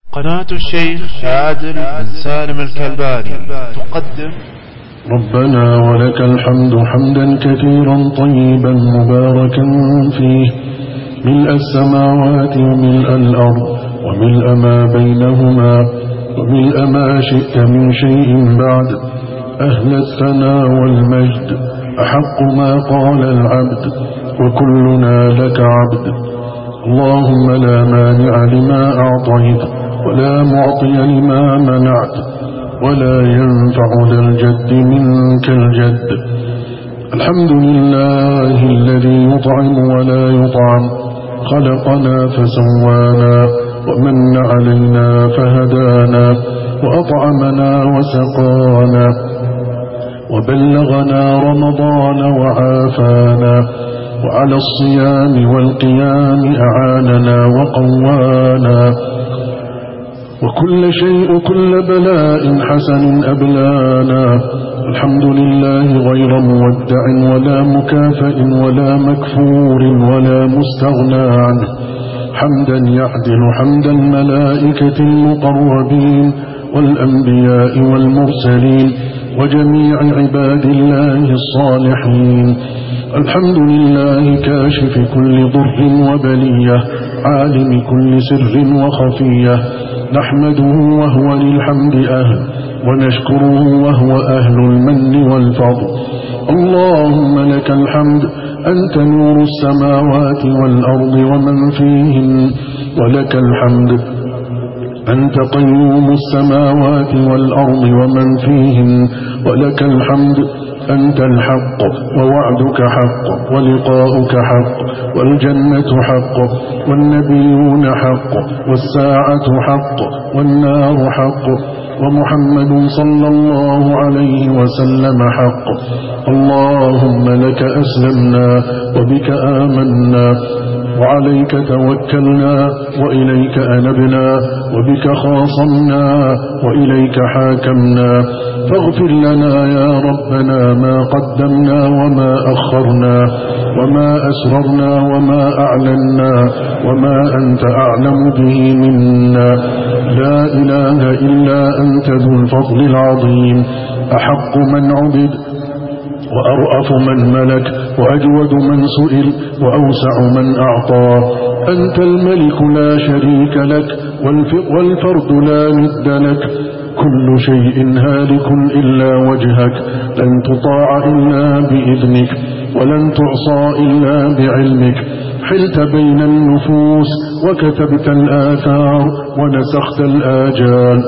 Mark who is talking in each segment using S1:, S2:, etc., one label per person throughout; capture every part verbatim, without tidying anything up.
S1: قناة الشيخ عادل بن سالم الكلباني تقدم
S2: ربنا ولك الحمد حمدا كثيرا طيبا مباركا فيه، ملء السماوات وملء الأرض وملء ما بينهما وملء ما شئت من شيء بعد، أهل الثناء والمجد أحق ما قال العبد وكلنا لك عبد. اللهم لا مانع لما أعطيت ولا معطي لما منعت ولا ينفع ذا الجد منك الجد. الحمد لله الذي يطعم ولا يطعم، خلقنا فسوانا ومن علينا فهدانا وأطعمنا وسقانا وبلغنا رمضان وعافانا، وعلى الصيام والقيام أعاننا وقوانا، وكل شيء كل بلاء حسن أبلانا. الحمد لله غير مودع ولا مكافئ ولا مكفور ولا مستغنى عنه، حمدا يعدل حمد الملائكة المقربين والأنبياء والمرسلين وجميع عباد الله الصالحين. الحمد لله كاشف كل ضر وبلية، عالم كل سر وخفية، نحمده وهو للحمد أهل ونشكره وهو أهل المن والفضل. اللهم لك الحمد، أنت نور السماوات والأرض ومن فيهن، ولك الحمد أنت قيوم السماوات والأرض ومن فيهن، ولك الحمد أنت الحق ووعدك حق ولقاؤك حق والجنة حق والنبيون حق والساعة حق والنار حق ومحمد صلى الله عليه وسلم حق. اللهم لك أسلمنا وبك آمنا وعليك توكلنا وإليك أنبنا وبك خاصمنا وإليك حاكمنا، فاغفر لنا يا ربنا ما قدمنا وما أخرنا وما أسررنا وما أعلنا وما أنت أعلم به منا. لا إله إلا أنت ذو الفضل العظيم، أحق من عبد وأرأف من ملك وأجود من سئل وأوسع من أعطى. أنت الملك لا شريك لك والفرد لا ند لك، كل شيء هالك إلا وجهك، لن تطاع إلا بإذنك ولن تعصى إلا بعلمك. حلت بين النفوس وكتبت الآثار ونسخت الآجال،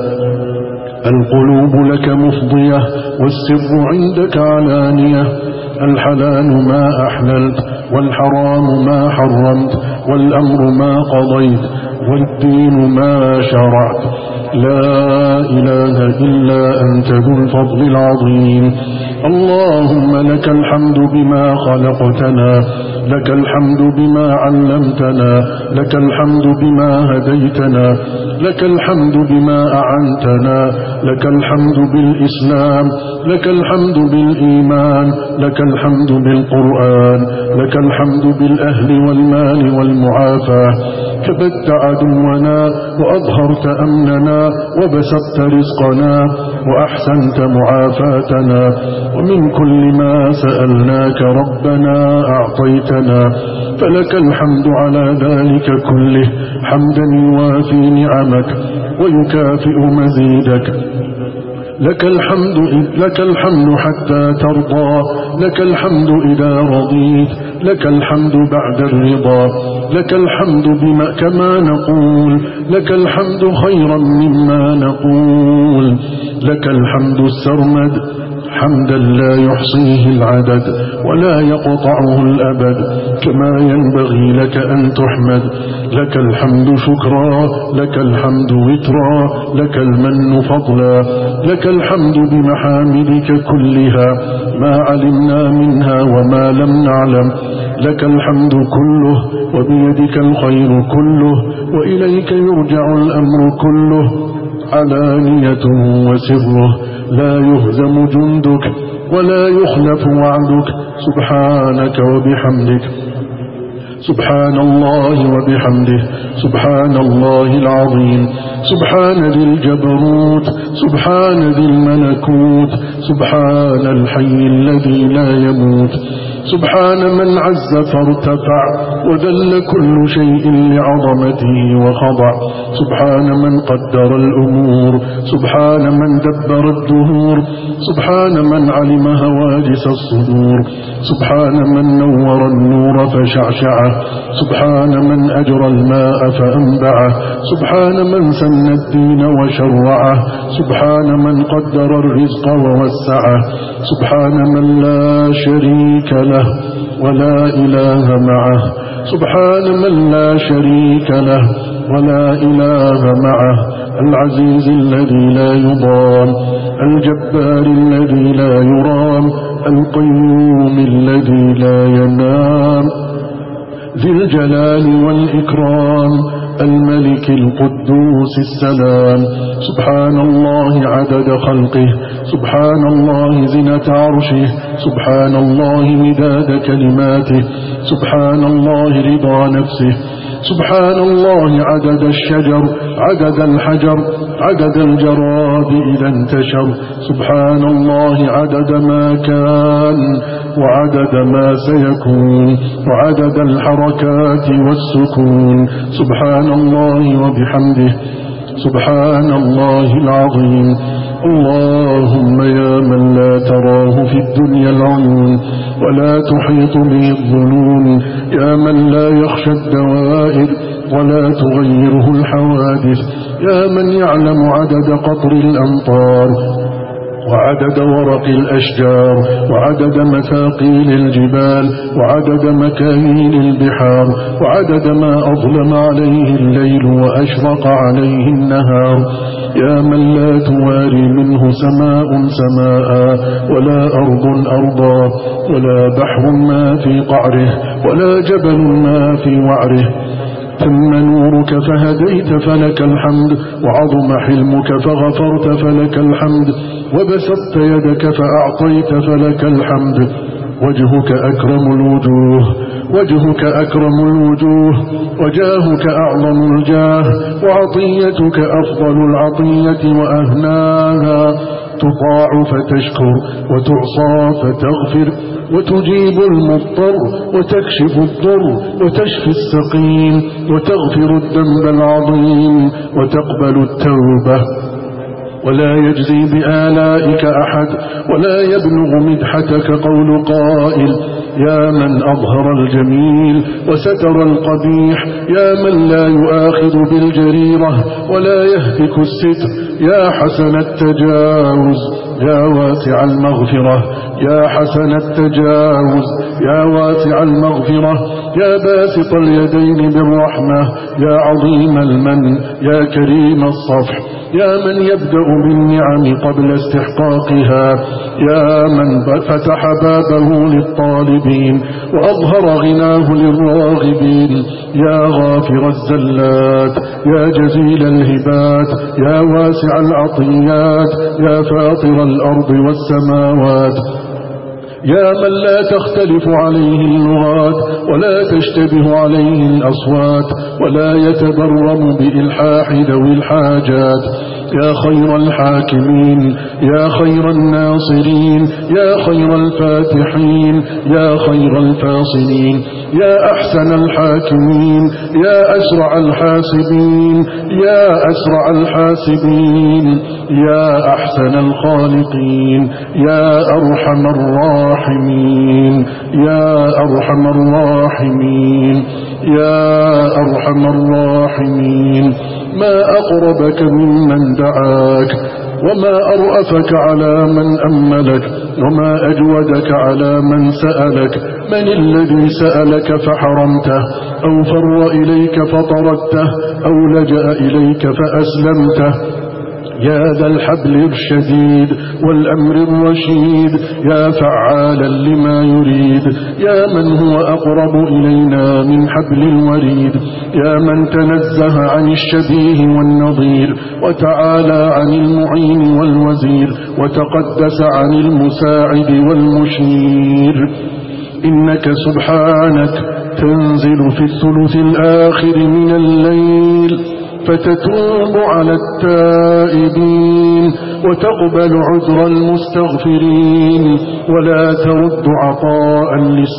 S2: القلوب لك مفضية والسر عندك علانية، الحلال ما أحللت والحرام ما حرمت والأمر ما قضيت والدين ما شرعت. لا إله إلا أنت ذو الفضل العظيم. اللهم لك الحمد بما خلقتنا، لك الحمد بما علمتنا، لك الحمد بما هديتنا، لك الحمد بما أعنتنا، لك الحمد بالإسلام، لك الحمد بالإيمان، لك الحمد بالقرآن، لك الحمد بالأهل والمال والمعافاة. كبت عدونا وأظهرت أمننا وبسطت رزقنا وأحسنت معافاتنا، ومن كل ما سألناك ربنا أعطيتنا، فلك الحمد على ذلك كله حمدا يوافي نعمك ويكافئ مزيدك. لك الحمد لك الحمد حتى ترضى، لك الحمد إذا رضيت، لك الحمد بعد الرضا، لك الحمد بما كما نقول، لك الحمد خيرا مما نقول، لك الحمد السرمد حمدا لا يحصيه العدد ولا يقطعه الأبد، كما ينبغي لك أن تحمد. لك الحمد شكرا، لك الحمد وترا، لك المن فضلا، لك الحمد بمحامدك كلها ما علمنا منها وما لم نعلم، لك الحمد كله وبيدك الخير كله وإليك يرجع الأمر كله، علانيته وسره، لا يهزم جندك ولا يخلف وعدك. سبحانك وبحمدك سبحان الله وبحمده سبحان الله العظيم سبحان ذي الجبروت سبحان ذي الملكوت سبحان الحي الذي لا يموت سبحان من عز فارتفع وذل كل شيء لعظمته وخضع سبحان من قدر الأمور سبحان من دبر الدهور سبحان من علم هواجس الصدور سبحان من نور النور فشعشعه سبحان من أجرى الماء فأنبعه سبحان من سن الدين وشرعه سبحان من قدر الرزق ووسعه سبحان من لا شريك له ولا إله معه سبحان من لا شريك له ولا إله معه العزيز الذي لا يضام الجبار الذي لا يرام القيوم الذي لا ينام ذي الجلال والإكرام الملك القدوس السلام سبحان الله عدد خلقه سبحان الله زنة عرشه سبحان الله مداد كلماته سبحان الله رضا نفسه سبحان الله عدد الشجر عدد الحجر عدد الجراد إذا انتشر سبحان الله عدد ما كان وعدد ما سيكون وعدد الحركات والسكون سبحان الله وبحمده سبحان الله العظيم اللهم يا من لا تراه في الدنيا العيون ولا تحيط به الظنون يا من لا يخشى الدوائر ولا تغيره الحوادث يا من يعلم عدد قطر الأمطار وعدد ورق الأشجار وعدد مثاقيل الجبال وعدد مكاييل البحار وعدد ما أظلم عليه الليل وأشرق عليه النهار يا من لا تواري منه سماء سماء ولا أرض أرضا ولا بحر ما في قعره ولا جبل ما في وعره تم نورك فهديت فلك الحمد وعظم حلمك فغفرت فلك الحمد وبسطت يدك فأعطيت فلك الحمد وجهك أكرم الوجوه وجهك أكرم الوجوه وجاهك أعظم الجاه وعطيتك أفضل العطية وأهناها تطاع فتشكر وتعصى فتغفر وتجيب المضطر وتكشف الضر وتشفي السقيم وتغفر الذنب العظيم وتقبل التوبة ولا يجزي بآلائك أحد ولا يبلغ مدحتك قول قائل يا من أظهر الجميل وستر القبيح يا من لا يؤاخذ بالجريرة ولا يهتك الستر يا حسن التجاوز يا واسع المغفرة يا حسن التجاوز يا واسع المغفرة يا باسط اليدين بالرحمة يا عظيم المن يا كريم الصفح يا من يبدأ بالنعم قبل استحقاقها يا من فتح بابه للطالبين وأظهر غناه للراغبين يا غافر الزلات يا جزيل الهبات يا واسع العطيات يا فاطر الأرض والسماوات يا من لا تختلف عليه اللغات ولا تشتبه عليه الأصوات ولا يتبرم بإلحاح ذوي الحاجات يا خير الحاكمين يا خير الناصرين يا خير الفاتحين يا خير الفاصلين يا أحسن الحاكمين يا أسرع الحاسبين يا أسرع الحاسبين يا أحسن الخالقين يا أرحم الراحمين يا أرحم الراحمين يا أرحم الراحمين ما أقربك ممن دعاك وما أرأفك على من أملك وما أجودك على من سألك من الذي سألك فحرمته أو فر إليك فطردته أو لجأ إليك فأسلمته يا ذا الحبل الشديد والأمر الرشيد يا فعالا لما يريد يا من هو أقرب إلينا من حبل الوريد يا من تنزه عن الشبيه والنظير وتعالى عن المعين والوزير وتقدس عن المساعد والمشير إنك سبحانك تنزل في الثلث الآخر من الليل فتتوب على التائبين وتقبل عذر المستغفرين ولا ترد عطاء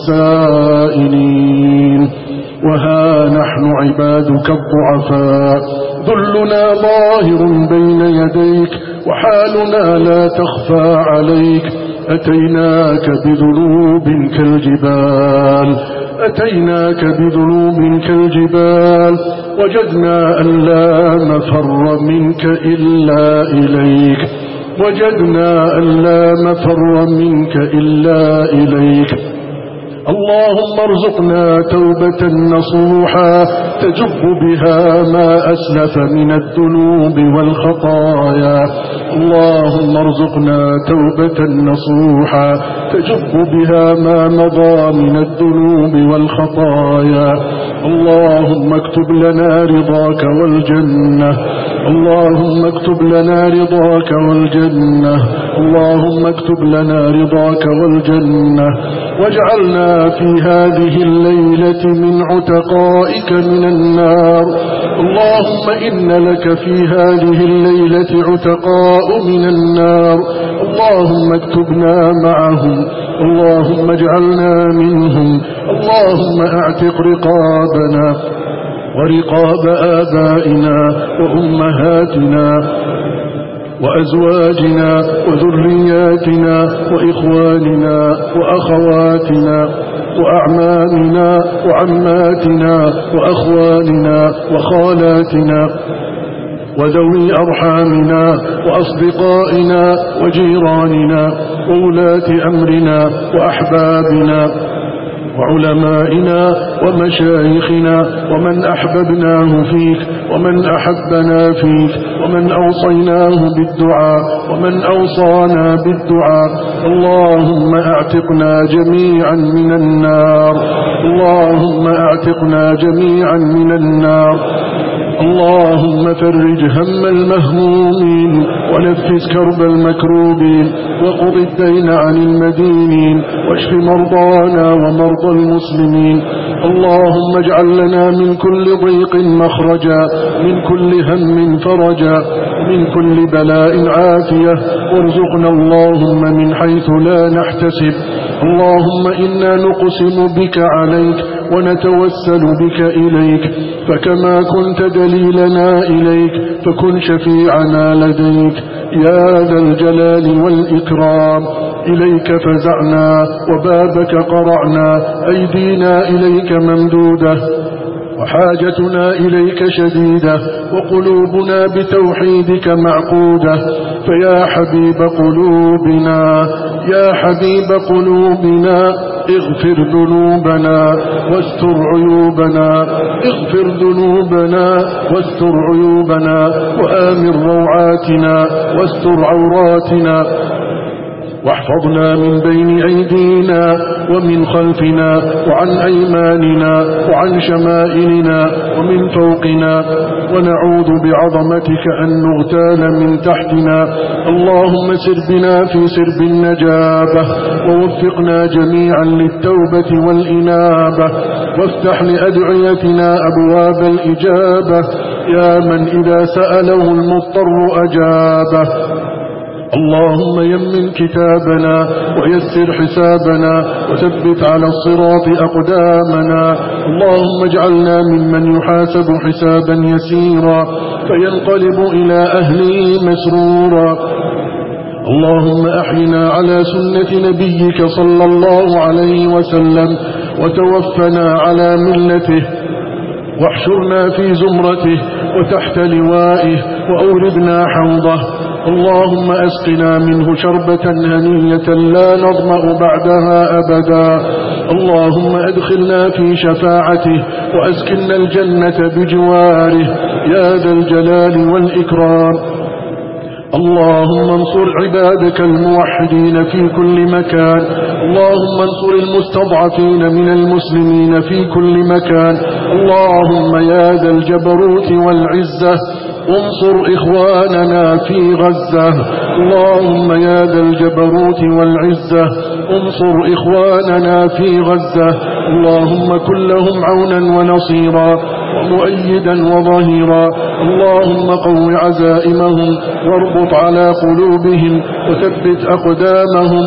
S2: للسائلين. وها نحن عبادك الضعفاء ذلنا ظاهر بين يديك وحالنا لا تخفى عليك. أتيناك بذنوب كالجبال أتيناك بذنوب كالجبال وجدنا أن لا مفر منك إلا إليك وجدنا أن لا مفر منك إلا إليك. اللهم ارزقنا توبة نصوحا تجب بها ما أسلف من الذنوب والخطايا. اللهم ارزقنا توبة نصوحا تجب بها ما مضى من الذنوب والخطايا. اللهم اكتب لنا رضاك والجنة اللهم اكتب لنا رضاك والجنة اللهم اكتب لنا رضاك والجنة واجعلنا في هذه الليلة من عتقائك من النار. اللهم إن لك في هذه الليلة عتقاء من النار. اللهم اكتبنا معهم اللهم اجعلنا منهم. اللهم اعتق رقابنا ورقاب آبائنا وأمهاتنا وأزواجنا وذرياتنا وإخواننا وأخواتنا وأعمامنا وعماتنا وأخوالنا وخالاتنا وذوي أرحامنا وأصدقائنا وجيراننا وولاة أمرنا وأحبابنا وعلمائنا ومشايخنا ومن أحببناه فيك ومن أحبنا فيك ومن أوصيناه بالدعاء ومن أوصانا بالدعاء. اللهم اعتقنا جميعا من النار اللهم اعتقنا جميعا من النار. اللهم فرج هم المهمومين ونفس كرب المكروبين وقض الدين عن المدينين واشف مرضانا ومرضى المسلمين. اللهم اجعل لنا من كل ضيق مخرجا من كل هم فرجا من كل بلاء عافية وارزقنا اللهم من حيث لا نحتسب. اللهم إنا نقسم بك عليك ونتوسل بك إليك فكما كنت دليلنا إليك فكن شفيعنا لديك يا ذا الجلال والإكرام. إليك فزعنا وبابك قرعنا أيدينا إليك ممدودة وحاجتنا إليك شديدة وقلوبنا بتوحيدك معقودة. فيا حبيب قلوبنا يا حبيب قلوبنا اغفر ذنوبنا واستر عيوبنا اغفر ذنوبنا واستر عيوبنا وآمن روعاتنا واستر عوراتنا واحفظنا من بين أيدينا ومن خلفنا وعن أيماننا وعن شمائلنا ومن فوقنا ونعوذ بعظمتك أن نغتال من تحتنا. اللهم سر بنا في سرب النجابة ووفقنا جميعا للتوبة والإنابة وافتح لأدعيتنا أبواب الإجابة يا من إذا سأله المضطر أجابه. اللهم يمن كتابنا ويسر حسابنا وثبت على الصراط أقدامنا. اللهم اجعلنا ممن يحاسب حسابا يسيرا فينقلب إلى أهله مسرورا. اللهم أحينا على سنة نبيك صلى الله عليه وسلم وتوفنا على ملته واحشرنا في زمرته وتحت لوائه وأوردنا حوضه. اللهم أسقنا منه شربة هنية لا نظمأ بعدها أبدا. اللهم أدخلنا في شفاعته وأسكننا الجنة بجواره يا ذا الجلال والإكرام. اللهم انصر عبادك الموحدين في كل مكان. اللهم انصر المستضعفين من المسلمين في كل مكان. اللهم يا ذا الجبروت والعزة انصر إخواننا في غزة. اللهم يا ذا الجبروت والعزة انصر إخواننا في غزة اللهم كن لهم عونا ونصيرا ومؤيدا وظهيرا. اللهم قو عزائمهم واربط على قلوبهم وثبت أقدامهم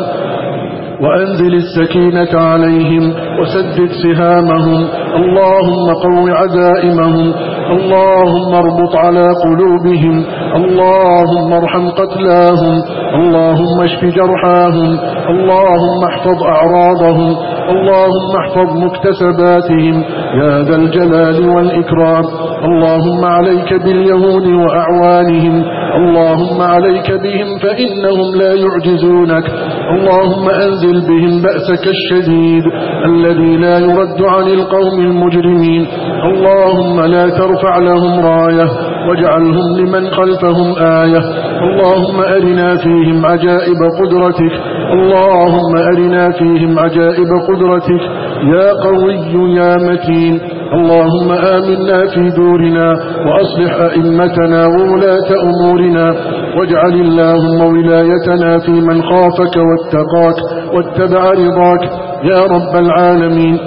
S2: وأنزل السكينة عليهم وسدد سهامهم. اللهم قو عزائمهم، اللهم اربط على قلوبهم، اللهم ارحم قتلاهم، اللهم اشف جرحاهم، اللهم احفظ أعراضهم، اللهم احفظ مكتسباتهم يا ذا الجلال والإكرام. اللهم عليك باليهود وأعوانهم، اللهم عليك بهم فإنهم لا يعجزونك. اللهم أنزل بهم بأسك الشديد الذي لا يرد عن القوم المجرمين. اللهم لا ترفع لهم راية واجعلهم لمن خلفهم آية. اللهم أرنا فيهم عجائب قدرتك، اللهم أرنا فيهم عجائب قدرتك يا قوي يا متين. اللهم آمنا في دورنا وأصلح أئمتنا وولاة أمورنا، واجعل اللهم ولايتنا في من خافك واتقاك واتبع رضاك يا رب العالمين.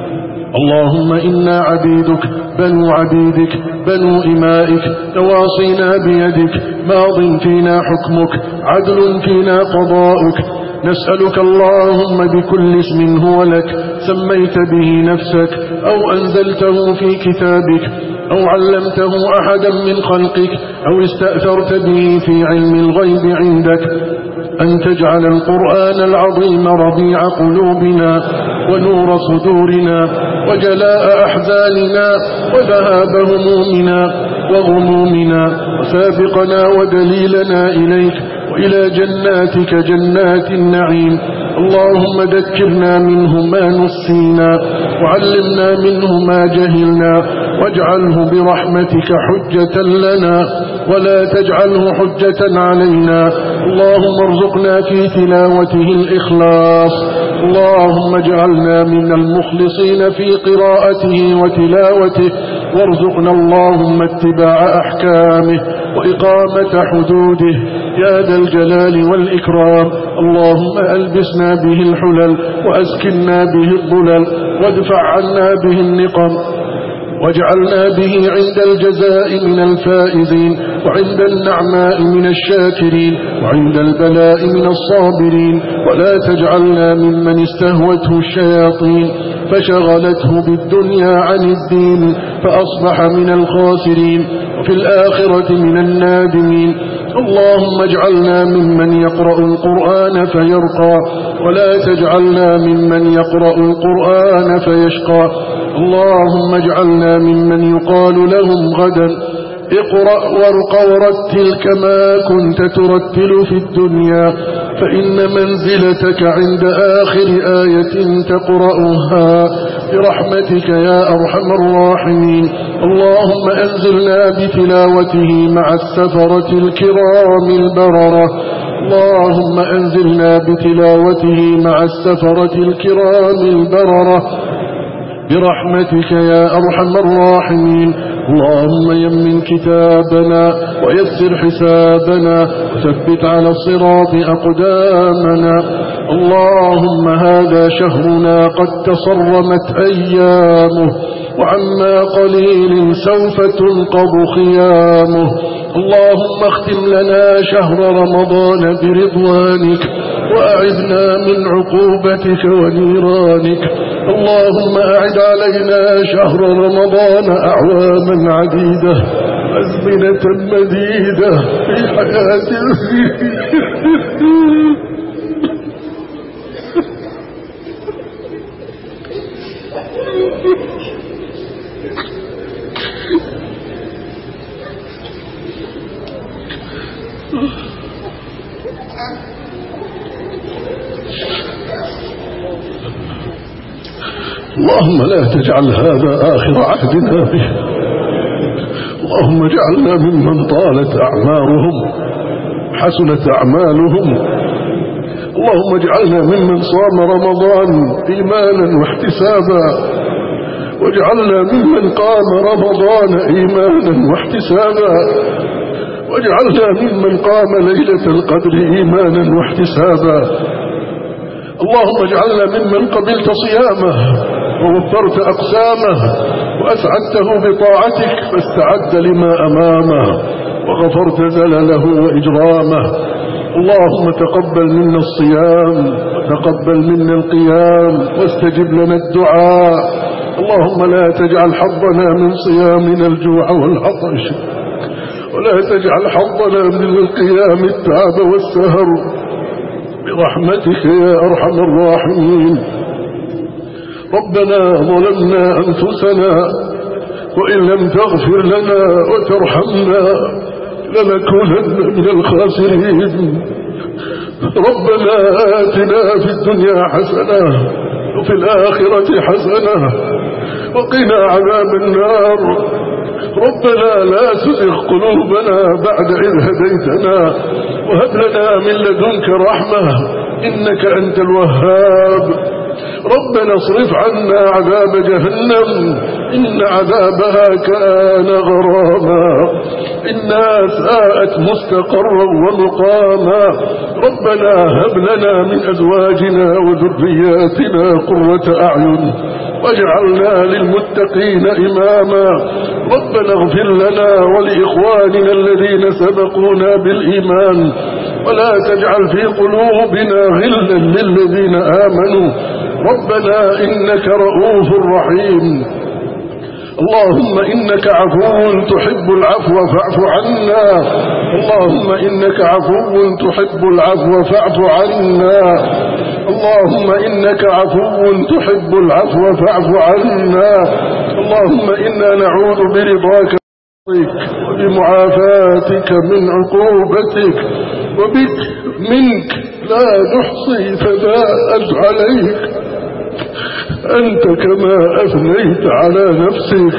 S2: اللهم إنا عبيدك بنو عبيدك بنو إمائك، نواصينا بيدك، ماض فينا حكمك، عدل فينا قضاؤك. نسألك اللهم بكل اسم هو لك سميت به نفسك أو أنزلته في كتابك أو علمته أحدا من خلقك أو استأثرت به في علم الغيب عندك أن تجعل القرآن العظيم ربيع قلوبنا ونور صدورنا وجلاء أحزاننا وذهاب همومنا وغمومنا وسابقنا ودليلنا إليك وإلى جناتك جنات النعيم. اللهم ذكرنا منه ما نسينا وعلمنا منه ما جهلنا، واجعله برحمتك حجة لنا ولا تجعله حجة علينا. اللهم ارزقنا في تلاوته الإخلاص، اللهم اجعلنا من المخلصين في قراءته وتلاوته، وارزقنا اللهم اتباع أحكامه وإقامة حدوده يا ذا الجلال والإكرام. اللهم ألبسنا به الحلل وأسكننا به الظلل وادفع عنا به النقم، واجعلنا به عند الجزاء من الفائزين، وعند النعماء من الشاكرين، وعند البلاء من الصابرين. ولا تجعلنا ممن استهوته الشياطين فشغلته بالدنيا عن الدين فأصبح من الخاسرين وفي الآخرة من النادمين. اللهم اجعلنا ممن يقرأ القرآن فيرقى، ولا تجعلنا ممن يقرأ القرآن فيشقى. اللهم اجعلنا ممن يقال لهم غدا اقرأ وارق ورتل كما كنت ترتل في الدنيا، فإن منزلتك عند آخر آية تقرأها برحمتك يا أرحم الراحمين. اللهم أنزلنا بتلاوته مع السفرة الكرام البررة، اللهم أنزلنا بتلاوته مع السفرة الكرام البررة برحمتك يا أرحم الراحمين. اللهم يمن كتابنا ويسر حسابنا وثبت على الصراط أقدامنا. اللهم هذا شهرنا قد تصرمت أيامه، وعما قليل سوف تنقض خيامه. اللهم اختم لنا شهر رمضان برضوانك وأعذنا من عقوبتك ونيرانك. اللهم أعد علينا شهر رمضان أعواما عديدة أزمنة مديدة في حياتنا. اللهم لا تجعل هذا آخر عهدنا به، اللهم اجعلنا ممن طالت أعمارهم حسنت أعمالهم. اللهم اجعلنا ممن صام رمضان إيمانا واحتسابا، واجعلنا ممن قام رمضان إيمانا واحتسابا، واجعلنا ممن قام ليلة القدر إيمانا واحتسابا. اللهم اجعلنا ممن قبلت صيامه ووفرت أقسامه وأسعدته بطاعتك فاستعد لما أمامه وغفرت زلله وإجرامه. اللهم تقبل منا الصيام وتقبل منا القيام واستجب لنا الدعاء. اللهم لا تجعل حظنا من صيامنا الجوع والعطش، ولا تجعل حظنا من القيام التعب والسهر، برحمتك يا أرحم الراحمين. ربنا ظلمنا أنفسنا وإن لم تغفر لنا وترحمنا لنكونن من الخاسرين. ربنا آتنا في الدنيا حسنة وفي الآخرة حسنة وقنا عذاب النار. ربنا لا تزغ قلوبنا بعد إذ هديتنا وهب لنا من لدنك رحمة إنك أنت الوهاب. ربنا اصرف عنا عذاب جهنم إن عذابها كان غراما إنها ساءت مستقرا ومقاما. ربنا هب لنا من أزواجنا وذرياتنا قرة أعين واجعلنا للمتقين إماما. ربنا اغفر لنا ولإخواننا الذين سبقونا بالإيمان ولا تجعل في قلوبنا غلا للذين آمنوا. ربنا إنك رؤوف رحيم. اللهم إنك عفو تحب العفو فاعف عنا. اللهم إنك عفو تحب العفو فاعف عنا. اللهم إنك عفو تحب العفو فاعف عنا. اللهم إنا نعوذ برضاك وبمعافاتك من عقوبتك وبك منك لا نحصي ثناء عليك أنت كما أثنيت على نفسك.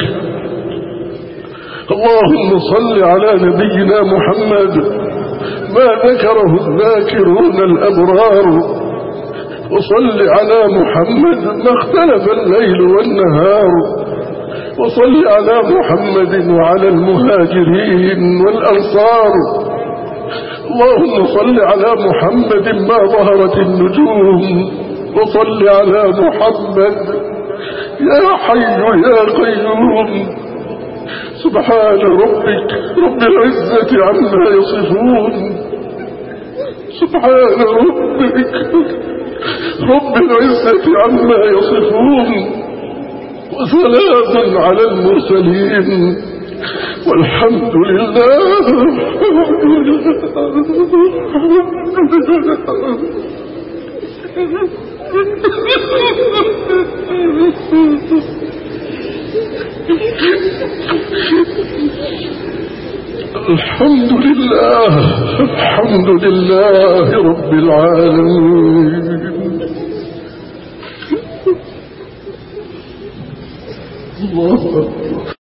S2: اللهم صل على نبينا محمد ما ذكره الذاكرون الأبرار، وصل على محمد ما اختلف الليل والنهار، وصل على محمد وعلى المهاجرين والأنصار. اللهم صل على محمد ما ظهرت النجوم، وصل على محمد يا حي يا قيوم. سبحان ربك رب العزة عما يصفون، سبحان ربك رب العزة عما يصفون، وسلام على المرسلين والحمد لله. الحمد لله الحمد لله رب العالمين. الله